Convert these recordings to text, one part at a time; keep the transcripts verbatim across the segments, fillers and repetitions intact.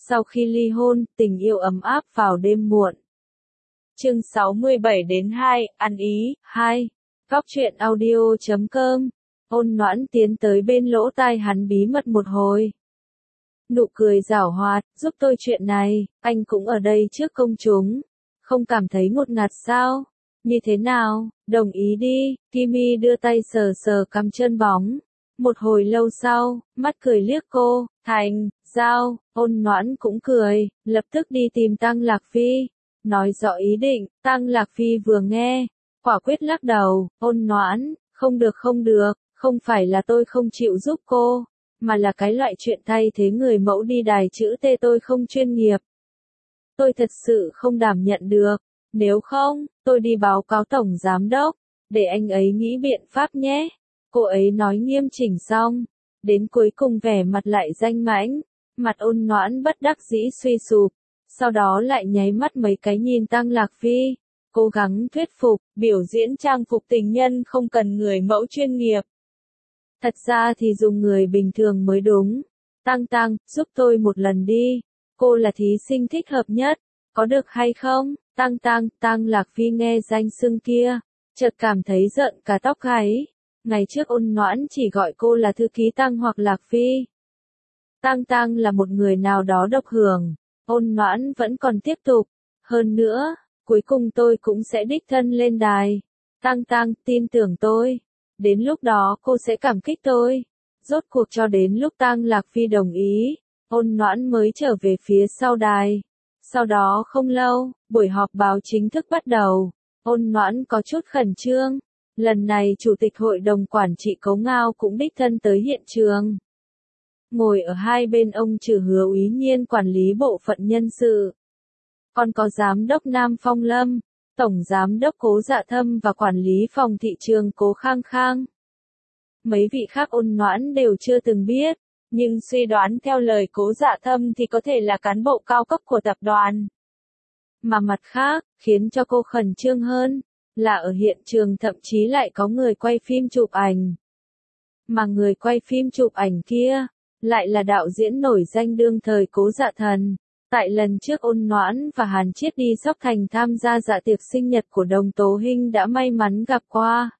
Sau khi ly hôn, tình yêu ấm áp vào đêm muộn. Chương sáu mươi bảy đến hai, ăn ý, hai. Góc truyện audio chấm com. Ôn Noãn tiến tới bên lỗ tai hắn bí mật một hồi. Nụ cười giảo hoạt, giúp tôi chuyện này, anh cũng ở đây trước công chúng. Không cảm thấy ngột ngạt sao? Như thế nào, đồng ý đi, Kimi đưa tay sờ sờ cằm chân bóng. Một hồi lâu sau, mắt cười liếc cô, thành, giao, Ôn Noãn cũng cười, lập tức đi tìm Tăng Lạc Phi. Nói rõ ý định, Tăng Lạc Phi vừa nghe, quả quyết lắc đầu, Ôn Noãn, không được không được, không phải là tôi không chịu giúp cô, mà là cái loại chuyện thay thế người mẫu đi đài chữ T tôi không chuyên nghiệp. Tôi thật sự không đảm nhận được, nếu không, tôi đi báo cáo tổng giám đốc, để anh ấy nghĩ biện pháp nhé. Cô ấy nói nghiêm chỉnh xong, đến cuối cùng vẻ mặt lại danh mãnh, mặt Ôn Noãn bất đắc dĩ suy sụp, sau đó lại nháy mắt mấy cái nhìn Tăng Lạc Phi, cố gắng thuyết phục, biểu diễn trang phục tình nhân không cần người mẫu chuyên nghiệp. Thật ra thì dùng người bình thường mới đúng. Tăng Tăng, giúp tôi một lần đi, cô là thí sinh thích hợp nhất, có được hay không? Tăng Tăng, Tăng Lạc Phi nghe danh xưng kia, chợt cảm thấy giận cả tóc gáy. Ngày trước Ôn Noãn chỉ gọi cô là thư ký Tăng hoặc Lạc Phi. Tăng Tăng là một người nào đó độc hưởng, Ôn Noãn vẫn còn tiếp tục. Hơn nữa, cuối cùng tôi cũng sẽ đích thân lên đài. Tăng Tăng, tin tưởng tôi. Đến lúc đó cô sẽ cảm kích tôi. Rốt cuộc cho đến lúc Tăng Lạc Phi đồng ý, Ôn Noãn mới trở về phía sau đài. Sau đó không lâu, buổi họp báo chính thức bắt đầu. Ôn Noãn có chút khẩn trương. Lần này Chủ tịch Hội đồng Quản trị Cấu Ngao cũng đích thân tới hiện trường. Ngồi ở hai bên ông trừ Hứa Úy Nhiên quản lý bộ phận nhân sự. Còn có Giám đốc Nam Phong Lâm, Tổng Giám đốc Cố Dạ Thâm và Quản lý phòng thị trường Cố Khang Khang. Mấy vị khác Ôn Noãn đều chưa từng biết, nhưng suy đoán theo lời Cố Dạ Thâm thì có thể là cán bộ cao cấp của tập đoàn. Mà mặt khác, khiến cho cô khẩn trương hơn, là ở hiện trường thậm chí lại có người quay phim chụp ảnh. Mà người quay phim chụp ảnh kia, lại là đạo diễn nổi danh đương thời Cố Dạ Thần. Tại lần trước Ôn Noãn và Hàn Chiết đi Sóc Thành tham gia dạ tiệc sinh nhật của Đồng Tố Hinh đã may mắn gặp qua.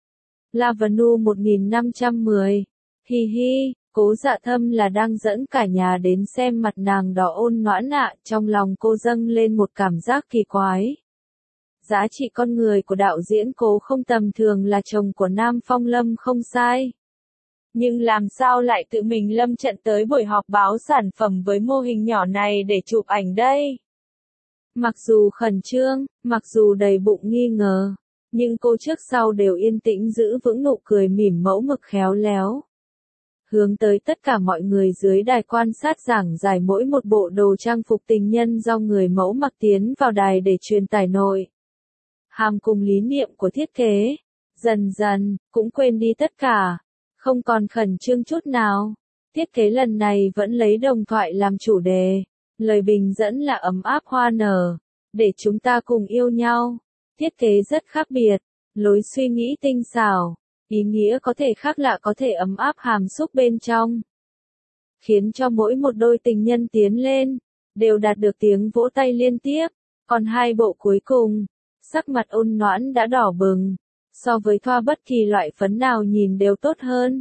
Lavanu một nghìn năm trăm mười. Hi hi, Cố Dạ Thâm là đang dẫn cả nhà đến xem mặt nàng đỏ Ôn Noãn ạ, trong lòng cô dâng lên một cảm giác kỳ quái. Giá trị con người của đạo diễn Cố không tầm thường là chồng của Nam Phong Lâm không sai. Nhưng làm sao lại tự mình lâm trận tới buổi họp báo sản phẩm với mô hình nhỏ này để chụp ảnh đây? Mặc dù khẩn trương, mặc dù đầy bụng nghi ngờ, nhưng cô trước sau đều yên tĩnh giữ vững nụ cười mỉm mẫu mực khéo léo. Hướng tới tất cả mọi người dưới đài quan sát giảng giải mỗi một bộ đồ trang phục tình nhân do người mẫu mặc tiến vào đài để truyền tải nội hàm cùng lý niệm của thiết kế. Dần dần, cũng quên đi tất cả. Không còn khẩn trương chút nào. Thiết kế lần này vẫn lấy đồng thoại làm chủ đề. Lời bình dẫn là ấm áp hoa nở. Để chúng ta cùng yêu nhau. Thiết kế rất khác biệt. Lối suy nghĩ tinh xảo. Ý nghĩa có thể khác lạ có thể ấm áp hàm xúc bên trong. Khiến cho mỗi một đôi tình nhân tiến lên. Đều đạt được tiếng vỗ tay liên tiếp. Còn hai bộ cuối cùng. Sắc mặt Ôn Noãn đã đỏ bừng. So với thoa bất kỳ loại phấn nào nhìn đều tốt hơn.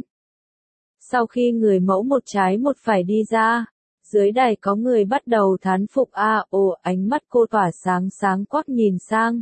Sau khi người mẫu một trái một phải đi ra, dưới đài có người bắt đầu thán phục a à, ồ ánh mắt cô tỏa sáng sáng quắc nhìn sang.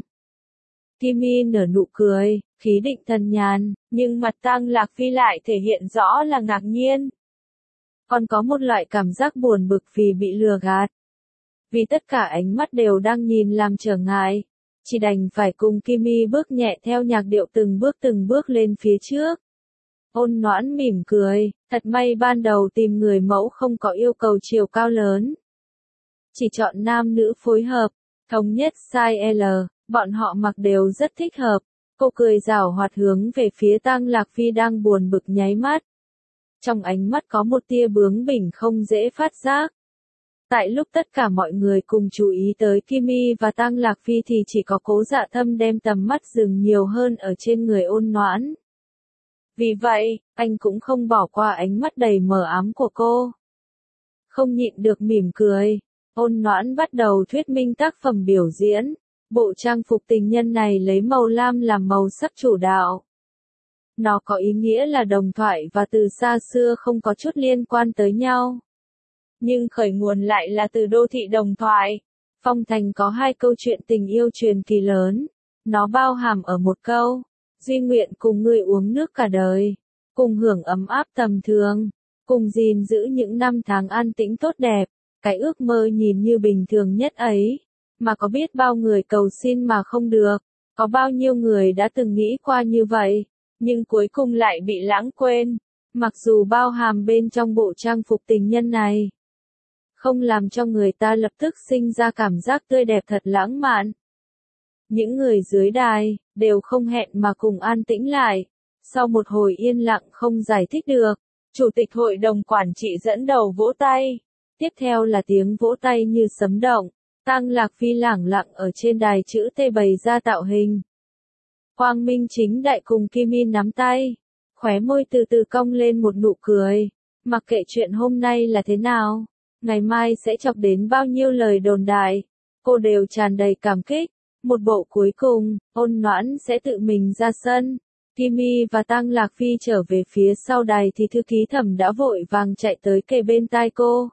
Kimi nở nụ cười, khí định thần nhàn, nhưng mặt Tăng Lạc Phi lại thể hiện rõ là ngạc nhiên. Còn có một loại cảm giác buồn bực vì bị lừa gạt. Vì tất cả ánh mắt đều đang nhìn làm trở ngại. Chỉ đành phải cùng Kimi bước nhẹ theo nhạc điệu từng bước từng bước lên phía trước. Ôn Noãn mỉm cười, thật may ban đầu tìm người mẫu không có yêu cầu chiều cao lớn. Chỉ chọn nam nữ phối hợp, thống nhất size L, bọn họ mặc đều rất thích hợp. Cô cười giảo hoạt hướng về phía Tăng Lạc Phi đang buồn bực nháy mắt. Trong ánh mắt có một tia bướng bỉnh không dễ phát giác. Tại lúc tất cả mọi người cùng chú ý tới Kimi và Tăng Lạc Phi thì chỉ có Cố Dạ Thâm đem tầm mắt dừng nhiều hơn ở trên người Ôn Noãn. Vì vậy, anh cũng không bỏ qua ánh mắt đầy mờ ám của cô. không nhịn được mỉm cười. Ôn Noãn bắt đầu thuyết minh tác phẩm biểu diễn. Bộ trang phục tình nhân này lấy màu lam làm màu sắc chủ đạo. Nó có ý nghĩa là đồng thoại và từ xa xưa không có chút liên quan tới nhau. Nhưng khởi nguồn lại là từ đô thị đồng thoại. Phong Thành có hai câu chuyện tình yêu truyền kỳ lớn. Nó bao hàm ở một câu. Duy nguyện cùng ngươi uống nước cả đời. Cùng hưởng ấm áp tầm thường. Cùng gìn giữ những năm tháng an tĩnh tốt đẹp. Cái ước mơ nhìn như bình thường nhất ấy. Mà có biết bao người cầu xin mà không được. Có bao nhiêu người đã từng nghĩ qua như vậy. Nhưng cuối cùng lại bị lãng quên. Mặc dù bao hàm bên trong bộ trang phục tình nhân này. Không làm cho người ta lập tức sinh ra cảm giác tươi đẹp thật lãng mạn. Những người dưới đài, đều không hẹn mà cùng an tĩnh lại. Sau một hồi yên lặng không giải thích được, Chủ tịch hội đồng quản trị dẫn đầu vỗ tay. Tiếp theo là tiếng vỗ tay như sấm động. Tang Lạc Phi lẳng lặng ở trên đài chữ T bày ra tạo hình. Quang Minh Chính Đại cùng Kim In nắm tay. Khóe môi từ từ cong lên một nụ cười. Mặc kệ chuyện hôm nay là thế nào, ngày mai sẽ chọc đến bao nhiêu lời đồn đại, cô đều tràn đầy cảm kích. Một bộ cuối cùng, Ôn Noãn sẽ tự mình ra sân. Kimi và Tang Lạc Phi trở về phía sau đài thì thư ký Thẩm đã vội vàng chạy tới kề bên tai cô.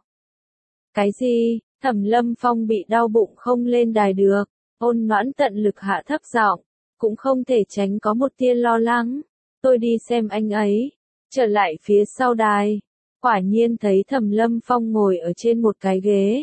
Cái gì? Thẩm Lâm Phong bị đau bụng không lên đài được. Ôn Noãn tận lực hạ thấp giọng, cũng không thể tránh có một tia lo lắng. Tôi đi xem anh ấy. Trở lại phía sau đài, quả nhiên thấy Thẩm Lâm Phong ngồi ở trên một cái ghế.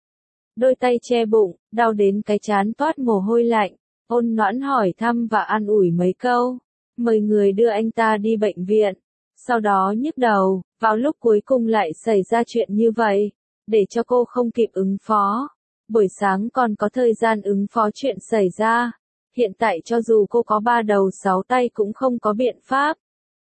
Đôi tay che bụng, đau đến cái trán toát mồ hôi lạnh. Ôn Noãn hỏi thăm và an ủi mấy câu. Mời người đưa anh ta đi bệnh viện. Sau đó nhức đầu, vào lúc cuối cùng lại xảy ra chuyện như vậy. Để cho cô không kịp ứng phó. Buổi sáng còn có thời gian ứng phó chuyện xảy ra. Hiện tại cho dù cô có ba đầu sáu tay cũng không có biện pháp.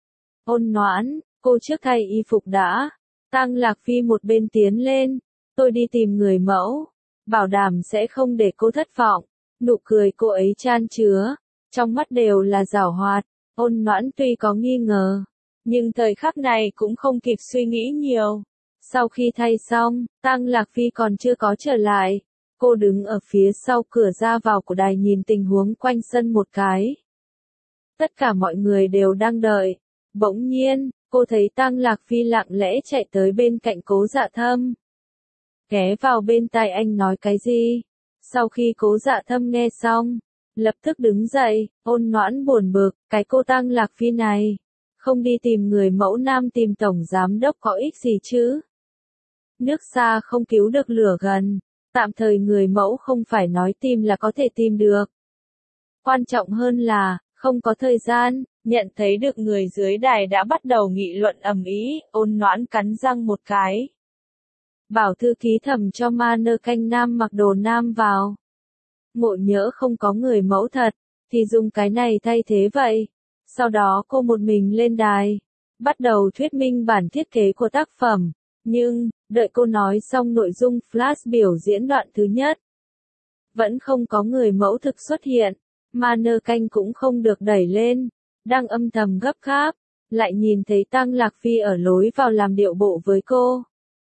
Ôn Noãn, cô trước thay y phục đã. Tang Lạc Phi một bên tiến lên. Tôi đi tìm người mẫu. Bảo đảm sẽ không để cô thất vọng. Nụ cười cô ấy chan chứa. Trong mắt đều là giảo hoạt. Ôn Noãn tuy có nghi ngờ. Nhưng thời khắc này cũng không kịp suy nghĩ nhiều. Sau khi thay xong, Tang Lạc Phi còn chưa có trở lại. Cô đứng ở phía sau cửa ra vào của đài nhìn tình huống quanh sân một cái. Tất cả mọi người đều đang đợi. Bỗng nhiên, cô thấy Tang Lạc Phi lặng lẽ chạy tới bên cạnh Cố Dạ Thâm. Ghé vào bên tai anh nói cái gì? Sau khi Cố Dạ Thâm nghe xong, lập tức đứng dậy. Ôn Noãn buồn bực, cái cô Tang Lạc Phi này, không đi tìm người mẫu nam tìm tổng giám đốc có ích gì chứ? Nước xa không cứu được lửa gần. Tạm thời người mẫu không phải nói tìm là có thể tìm được. Quan trọng hơn là, không có thời gian. Nhận thấy được người dưới đài đã bắt đầu nghị luận ầm ĩ, Ôn Noãn cắn răng một cái. Bảo thư ký Thẩm cho ma nơ canh nam mặc đồ nam vào. Ngộ nhỡ không có người mẫu thật, thì dùng cái này thay thế vậy. Sau đó cô một mình lên đài, bắt đầu thuyết minh bản thiết kế của tác phẩm. Nhưng, đợi cô nói xong nội dung flash biểu diễn đoạn thứ nhất. Vẫn không có người mẫu thực xuất hiện, ma nơ canh cũng không được đẩy lên. Đang âm thầm gấp gáp, lại nhìn thấy Tang Lạc Phi ở lối vào làm điệu bộ với cô.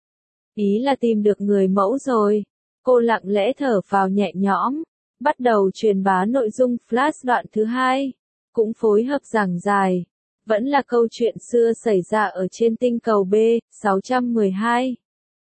Ý là tìm được người mẫu rồi. Cô lặng lẽ thở phào nhẹ nhõm, bắt đầu truyền bá nội dung flash đoạn thứ hai, cũng phối hợp giảng giải. Vẫn là câu chuyện xưa xảy ra ở trên tinh cầu B sáu một hai.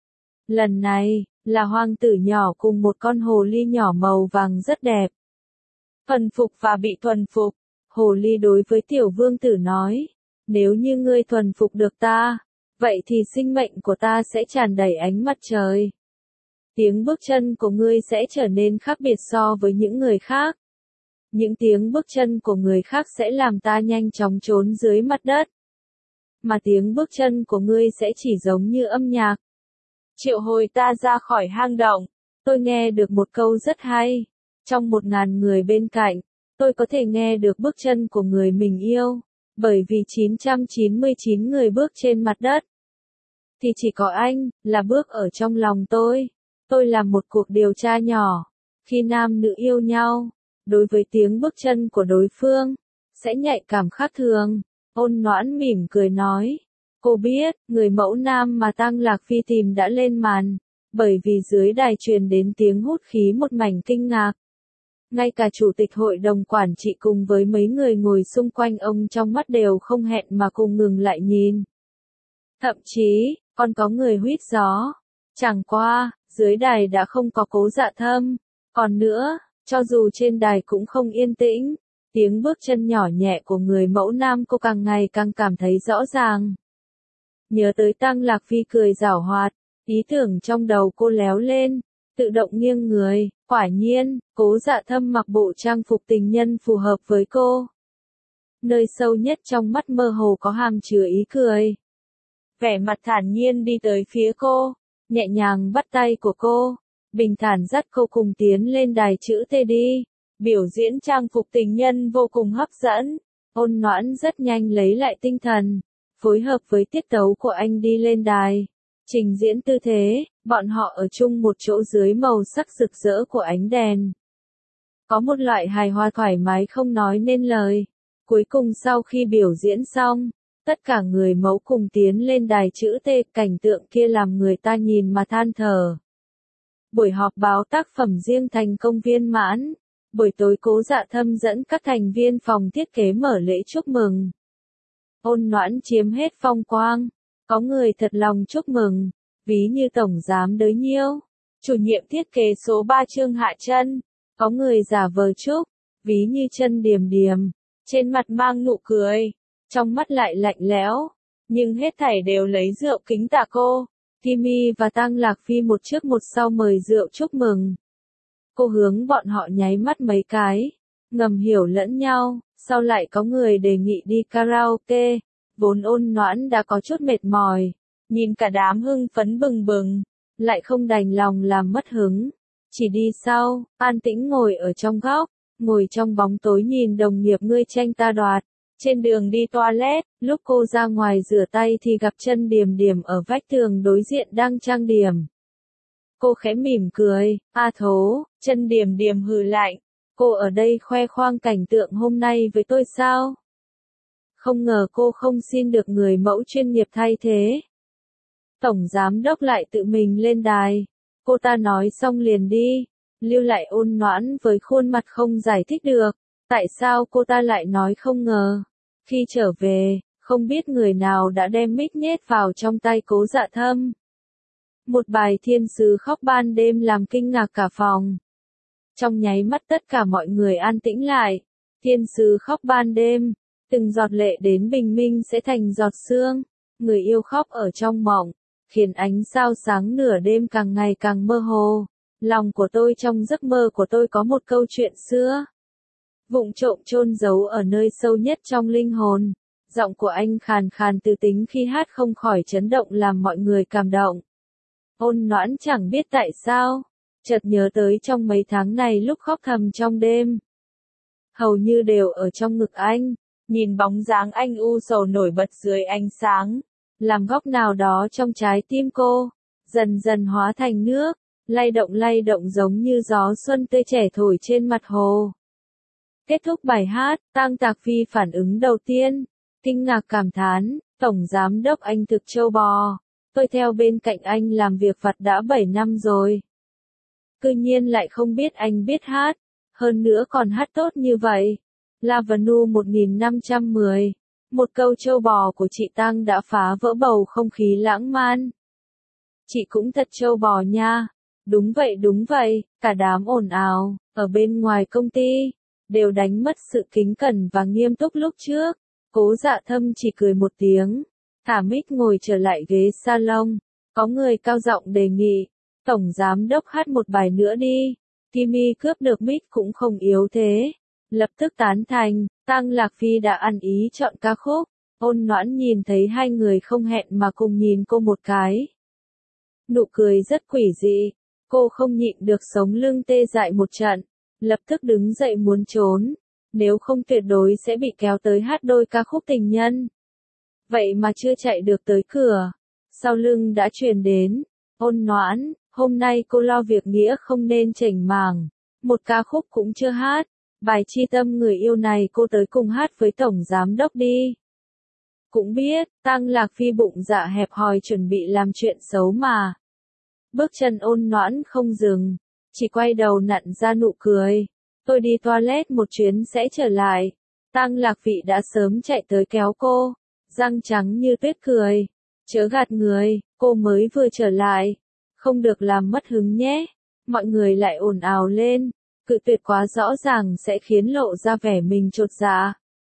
Lần này, là hoàng tử nhỏ cùng một con hồ ly nhỏ màu vàng rất đẹp. Thuần phục và bị thuần phục. Hồ ly đối với tiểu vương tử nói, nếu như ngươi thuần phục được ta, vậy thì sinh mệnh của ta sẽ tràn đầy ánh mặt trời. Tiếng bước chân của ngươi sẽ trở nên khác biệt so với những người khác. Những tiếng bước chân của người khác sẽ làm ta nhanh chóng trốn dưới mặt đất. Mà tiếng bước chân của ngươi sẽ chỉ giống như âm nhạc. Triệu hồi ta ra khỏi hang động. Tôi nghe được một câu rất hay. Trong một ngàn người bên cạnh, tôi có thể nghe được bước chân của người mình yêu. Bởi vì chín trăm chín mươi chín người bước trên mặt đất, thì chỉ có anh, là bước ở trong lòng tôi. Tôi làm một cuộc điều tra nhỏ. Khi nam nữ yêu nhau, đối với tiếng bước chân của đối phương, sẽ nhạy cảm khác thường. Ôn Noãn mỉm cười nói. Cô biết, người mẫu nam mà Tăng Lạc Phi tìm đã lên màn, bởi vì dưới đài truyền đến tiếng hút khí một mảnh kinh ngạc. Ngay cả chủ tịch hội đồng quản trị cùng với mấy người ngồi xung quanh ông trong mắt đều không hẹn mà cùng ngừng lại nhìn. Thậm chí, còn có người huýt gió. Chẳng qua, dưới đài đã không có Cố Dạ Thâm. Còn nữa, cho dù trên đài cũng không yên tĩnh, tiếng bước chân nhỏ nhẹ của người mẫu nam cô càng ngày càng cảm thấy rõ ràng. Nhớ tới Tăng Lạc Phi cười giảo hoạt, ý tưởng trong đầu cô léo lên, tự động nghiêng người, quả nhiên, Cố Dạ Thâm mặc bộ trang phục tình nhân phù hợp với cô. Nơi sâu nhất trong mắt mơ hồ có hàm chứa ý cười. Vẻ mặt thản nhiên đi tới phía cô, nhẹ nhàng bắt tay của cô, bình thản dắt cô cùng tiến lên đài chữ T đi. Biểu diễn trang phục tình nhân vô cùng hấp dẫn, Ôn Noãn rất nhanh lấy lại tinh thần, phối hợp với tiết tấu của anh đi lên đài. Trình diễn tư thế, bọn họ ở chung một chỗ dưới màu sắc rực rỡ của ánh đèn. Có một loại hài hòa thoải mái không nói nên lời. Cuối cùng sau khi biểu diễn xong, tất cả người mẫu cùng tiến lên đài chữ T, cảnh tượng kia làm người ta nhìn mà than thở. Buổi họp báo tác phẩm riêng thành công viên mãn. Buổi tối Cố Dạ Thâm dẫn các thành viên phòng thiết kế mở lễ chúc mừng. Ôn Noãn chiếm hết phong quang. Có người thật lòng chúc mừng, ví như tổng giám đới Nhiêu, chủ nhiệm thiết kế số ba Trương Hạ Trân. Có người giả vờ chúc, ví như Trân Điềm Điềm, trên mặt mang nụ cười, trong mắt lại lạnh lẽo, nhưng hết thảy đều lấy rượu kính tạ cô. Kimi và Tăng Lạc Phi một trước một sau mời rượu chúc mừng. Cô hướng bọn họ nháy mắt mấy cái, ngầm hiểu lẫn nhau, sau lại có người đề nghị đi karaoke, vốn Ôn Noãn đã có chút mệt mỏi, nhìn cả đám hưng phấn bừng bừng, lại không đành lòng làm mất hứng, chỉ đi sau, an tĩnh ngồi ở trong góc, ngồi trong bóng tối nhìn đồng nghiệp ngươi tranh ta đoạt. Trên đường đi toilet, lúc cô ra ngoài rửa tay thì gặp Trân Điềm Điềm ở vách tường đối diện đang trang điểm. Cô khẽ mỉm cười, a thố, Trân Điềm Điềm hừ lạnh, cô ở đây khoe khoang cảnh tượng hôm nay với tôi sao? Không ngờ cô không xin được người mẫu chuyên nghiệp thay thế. Tổng giám đốc lại tự mình lên đài, cô ta nói xong liền đi, lưu lại Ôn Noãn với khuôn mặt không giải thích được, tại sao cô ta lại nói không ngờ. Khi trở về, không biết người nào đã đem mic nhét vào trong tay Cố Dạ Thâm. Một bài thiên sứ khóc ban đêm làm kinh ngạc cả phòng. Trong nháy mắt tất cả mọi người an tĩnh lại. Thiên sứ khóc ban đêm, từng giọt lệ đến bình minh sẽ thành giọt sương. Người yêu khóc ở trong mộng, khiến ánh sao sáng nửa đêm càng ngày càng mơ hồ. Lòng của tôi trong giấc mơ của tôi có một câu chuyện xưa. Vụng trộm chôn giấu ở nơi sâu nhất trong linh hồn. Giọng của anh khàn khàn từ tính khi hát không khỏi chấn động làm mọi người cảm động. Ôn Noãn chẳng biết tại sao, chợt nhớ tới trong mấy tháng này lúc khóc thầm trong đêm. Hầu như đều ở trong ngực anh, nhìn bóng dáng anh u sầu nổi bật dưới ánh sáng, làm góc nào đó trong trái tim cô, dần dần hóa thành nước, lay động lay động giống như gió xuân tươi trẻ thổi trên mặt hồ. Kết thúc bài hát, Tăng Tạc Phi phản ứng đầu tiên, kinh ngạc cảm thán, Tổng Giám đốc anh thực trâu bò, tôi theo bên cạnh anh làm việc vặt đã bảy năm rồi. Cư nhiên lại không biết anh biết hát, hơn nữa còn hát tốt như vậy. Lavanu một nghìn năm trăm mười, một câu trâu bò của chị Tăng đã phá vỡ bầu không khí lãng man. Chị cũng thật trâu bò nha. Đúng vậy đúng vậy, cả đám ồn ào, ở bên ngoài công ty, đều đánh mất sự kính cẩn và nghiêm túc lúc trước. Cố Dạ Thâm chỉ cười một tiếng, thả mic ngồi trở lại ghế salon, có người cao giọng đề nghị, Tổng Giám đốc hát một bài nữa đi. Kimi cướp được mic cũng không yếu thế, lập tức tán thành, Tăng Lạc Phi đã ăn ý chọn ca khúc. Ôn Noãn nhìn thấy hai người không hẹn mà cùng nhìn cô một cái. Nụ cười rất quỷ dị, cô không nhịn được sống lưng tê dại một trận, lập tức đứng dậy muốn trốn, nếu không tuyệt đối sẽ bị kéo tới hát đôi ca khúc tình nhân. Vậy mà chưa chạy được tới cửa, sau lưng đã truyền đến, Ôn Noãn, hôm nay cô lo việc nghĩa không nên chểnh mảng, một ca khúc cũng chưa hát, bài chi tâm người yêu này cô tới cùng hát với Tổng Giám đốc đi. Cũng biết, Tăng Lạc Phi bụng dạ hẹp hòi chuẩn bị làm chuyện xấu mà. Bước chân ôn noãn không dừng, chỉ quay đầu nặn ra nụ cười. Tôi đi toilet một chuyến sẽ trở lại. Tăng Lạc Vị đã sớm chạy tới kéo cô, răng trắng như tuyết cười. Chớ gạt người, cô mới vừa trở lại. Không được làm mất hứng nhé. Mọi người lại ồn ào lên. Cự tuyệt quá rõ ràng sẽ khiến lộ ra vẻ mình chột dạ.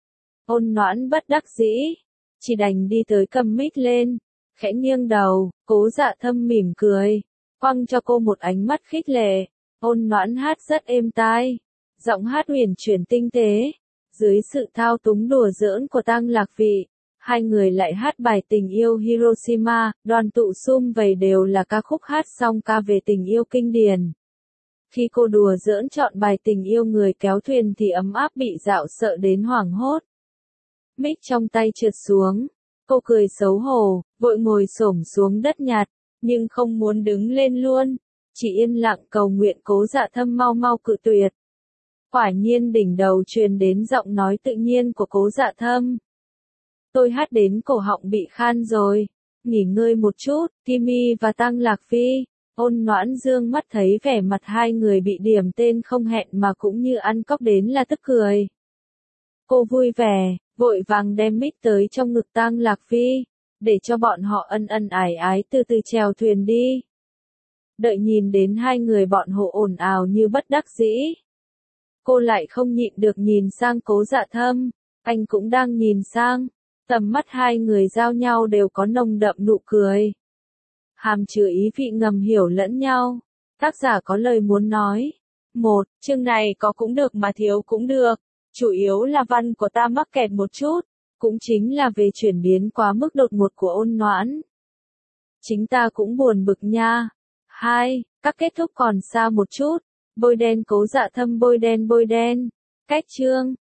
Ôn noãn bất đắc dĩ, chỉ đành đi tới cầm mic lên, khẽ nghiêng đầu, Cố Dạ Thâm mỉm cười, quăng cho cô một ánh mắt khích lệ. Ôn noãn hát rất êm tai, giọng hát huyền chuyển tinh tế, dưới sự thao túng đùa giỡn của Tăng Lạc Vị, hai người lại hát bài Tình yêu Hiroshima. Đoàn tụ sum vầy đều là ca khúc hát song ca về tình yêu kinh điển. Khi cô đùa giỡn chọn bài Tình yêu người kéo thuyền thì ấm áp bị dạo sợ đến hoảng hốt. Mic trong tay trượt xuống, cô cười xấu hổ, vội ngồi xổm xuống đất nhặt, nhưng không muốn đứng lên luôn, chỉ yên lặng cầu nguyện Cố Dạ Thâm mau mau cự tuyệt. Quả nhiên đỉnh đầu truyền đến giọng nói tự nhiên của Cố Dạ Thâm. Tôi hát đến cổ họng bị khan rồi, nghỉ ngơi một chút. Kimi và Tăng Lạc Phi. Ôn noãn dương mắt thấy vẻ mặt hai người bị điểm tên không hẹn mà cũng như ăn cóc đến là tức cười. Cô vui vẻ, vội vàng đem mic tới trong ngực Tăng Lạc Phi, để cho bọn họ ân ân ái ái từ từ chèo thuyền đi. Đợi nhìn đến hai người bọn họ ồn ào như bất đắc dĩ. Cô lại không nhịn được nhìn sang Cố Dạ Thâm, anh cũng đang nhìn sang, tầm mắt hai người giao nhau đều có nồng đậm nụ cười. Hàm chứa ý vị ngầm hiểu lẫn nhau. Tác giả có lời muốn nói. Một, chương này có cũng được mà thiếu cũng được. Chủ yếu là văn của ta mắc kẹt một chút. Cũng chính là về chuyển biến quá mức đột ngột của ôn noãn. Chính ta cũng buồn bực nha. Hai, các kết thúc còn xa một chút. Bôi đen Cố Dạ Thâm bôi đen bôi đen. Cách chương.